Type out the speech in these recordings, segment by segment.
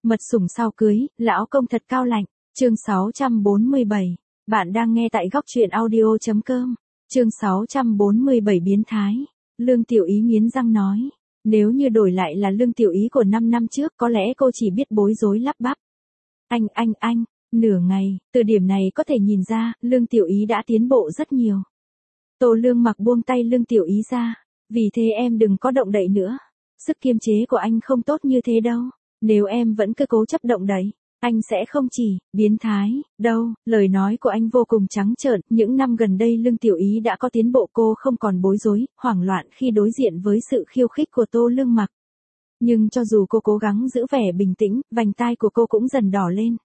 Mật sủng sau cưới, lão công thật cao lạnh. Chương 647. Bạn đang nghe tại góc truyện audio.com. Chương 647 biến thái. Lương Tiểu Ý nghiến răng nói. Nếu như đổi lại là Lương Tiểu Ý của 5 năm trước có lẽ cô chỉ biết bối rối lắp bắp. Anh. Nửa ngày, từ điểm này có thể nhìn ra, Lương Tiểu Ý đã tiến bộ rất nhiều. Tô Lương Mặc buông tay Lương Tiểu Ý ra. Vì thế em đừng có động đậy nữa. Sức kiềm chế của anh không tốt như thế đâu. Nếu em vẫn cứ cố chấp động đậy, anh sẽ không chỉ biến thái đâu. Lời nói của anh vô cùng trắng trợn. Những năm gần đây Lương Tiểu Ý đã có tiến bộ, cô không còn bối rối, hoảng loạn khi đối diện với sự khiêu khích của Tô Lương Mặc. Nhưng cho dù cô cố gắng giữ vẻ bình tĩnh, vành tai của cô cũng dần đỏ lên.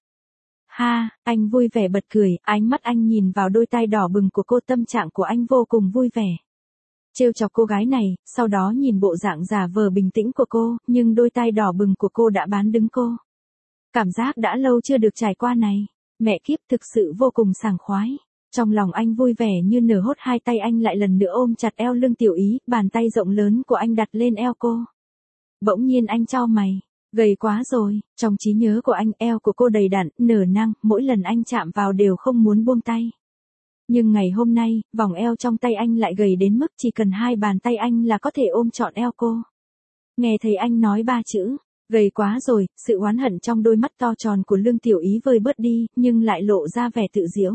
Ha, anh vui vẻ bật cười, ánh mắt anh nhìn vào đôi tai đỏ bừng của cô, tâm trạng của anh vô cùng vui vẻ. Trêu chọc cô gái này, sau đó nhìn bộ dạng giả vờ bình tĩnh của cô, nhưng đôi tai đỏ bừng của cô đã bán đứng cô. Cảm giác đã lâu chưa được trải qua này. Mẹ kiếp, thực sự vô cùng sảng khoái. Trong lòng anh vui vẻ như nở hốt, hai tay anh lại lần nữa ôm chặt eo Lương Tiểu Ý, bàn tay rộng lớn của anh đặt lên eo cô. Bỗng nhiên anh chau mày. Gầy quá rồi, trong trí nhớ của anh eo của cô đầy đặn, nở nang, mỗi lần anh chạm vào đều không muốn buông tay. Nhưng ngày hôm nay, vòng eo trong tay anh lại gầy đến mức chỉ cần hai bàn tay anh là có thể ôm trọn eo cô. Nghe thấy anh nói ba chữ, gầy quá rồi, sự oán hận trong đôi mắt to tròn của Lương Tiểu Ý vơi bớt đi, nhưng lại lộ ra vẻ tự giễu.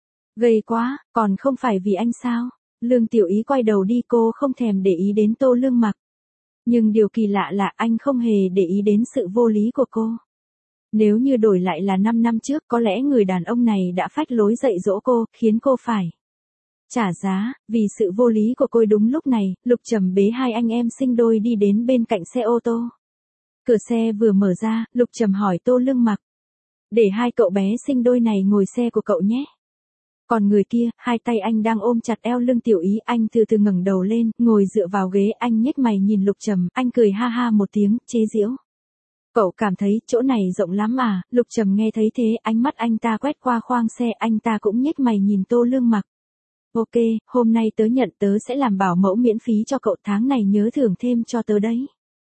Gầy quá, còn không phải vì anh sao? Lương Tiểu Ý quay đầu đi, cô không thèm để ý đến Tô Lương Mặc. Nhưng điều kỳ lạ là anh không hề để ý đến sự vô lý của cô. Nếu như đổi lại là 5 năm trước, có lẽ người đàn ông này đã phách lối dạy dỗ cô, khiến cô phải trả giá, vì sự vô lý của cô. Đúng lúc này, Lục Trầm bế hai anh em sinh đôi đi đến bên cạnh xe ô tô. Cửa xe vừa mở ra, Lục Trầm hỏi Tô Lương Mặc. Để hai cậu bé sinh đôi này ngồi xe của cậu nhé. Còn người kia, hai tay anh đang ôm chặt eo Lương Tiểu Ý, anh từ từ ngẩng đầu lên, ngồi dựa vào ghế, anh nhếch mày nhìn Lục Trầm, anh cười ha ha một tiếng, chế giễu. Cậu cảm thấy chỗ này rộng lắm à? Lục Trầm nghe thấy thế, ánh mắt anh ta quét qua khoang xe, anh ta cũng nhếch mày nhìn Tô Lương Mặc. Ok, hôm nay tớ nhận, tớ sẽ làm bảo mẫu miễn phí cho cậu, tháng này nhớ thưởng thêm cho tớ đấy.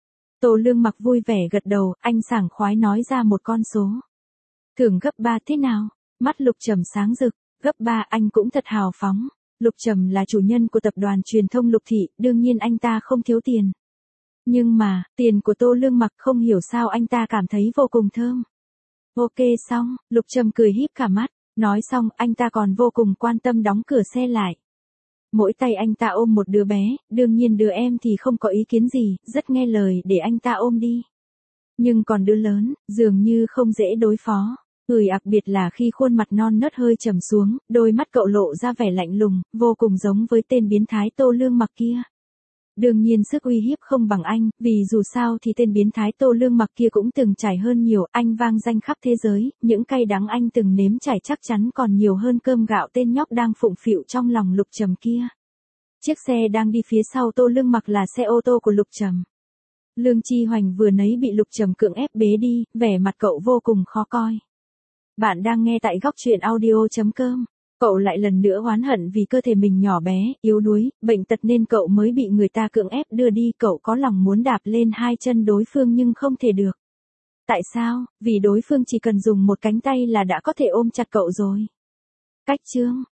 Tô Lương Mặc vui vẻ gật đầu, anh sảng khoái nói ra một con số. Thưởng gấp 3 thế nào? Mắt Lục Trầm sáng rực. Gấp 3, anh cũng thật hào phóng. Lục Trầm là chủ nhân của tập đoàn truyền thông Lục Thị, đương nhiên anh ta không thiếu tiền. Nhưng mà, tiền của Tô Lương Mặc, không hiểu sao anh ta cảm thấy vô cùng thơm. Ok xong, Lục Trầm cười híp cả mắt. Nói xong, anh ta còn vô cùng quan tâm đóng cửa xe lại. Mỗi tay anh ta ôm một đứa bé, đương nhiên đứa em thì không có ý kiến gì, rất nghe lời để anh ta ôm đi. Nhưng còn đứa lớn, dường như không dễ đối phó. Đặc biệt là khi khuôn mặt non nớt hơi trầm xuống, đôi mắt cậu lộ ra vẻ lạnh lùng, vô cùng giống với tên biến thái Tô Lương Mặc kia. Đương nhiên sức uy hiếp không bằng anh, vì dù sao thì tên biến thái Tô Lương Mặc kia cũng từng trải hơn nhiều, anh vang danh khắp thế giới, những cay đắng anh từng nếm trải chắc chắn còn nhiều hơn cơm gạo tên nhóc đang phụng phịu trong lòng Lục Trầm kia. Chiếc xe đang đi phía sau Tô Lương Mặc là xe ô tô của Lục Trầm. Lương Chi Hoành vừa nấy bị Lục Trầm cưỡng ép bế đi, vẻ mặt cậu vô cùng khó coi. Bạn đang nghe tại góc truyện audio.com. Cậu lại lần nữa oán hận vì cơ thể mình nhỏ bé, yếu đuối, bệnh tật nên cậu mới bị người ta cưỡng ép đưa đi. Cậu có lòng muốn đạp lên hai chân đối phương nhưng không thể được. Tại sao? Vì đối phương chỉ cần dùng một cánh tay là đã có thể ôm chặt cậu rồi. Cách chương.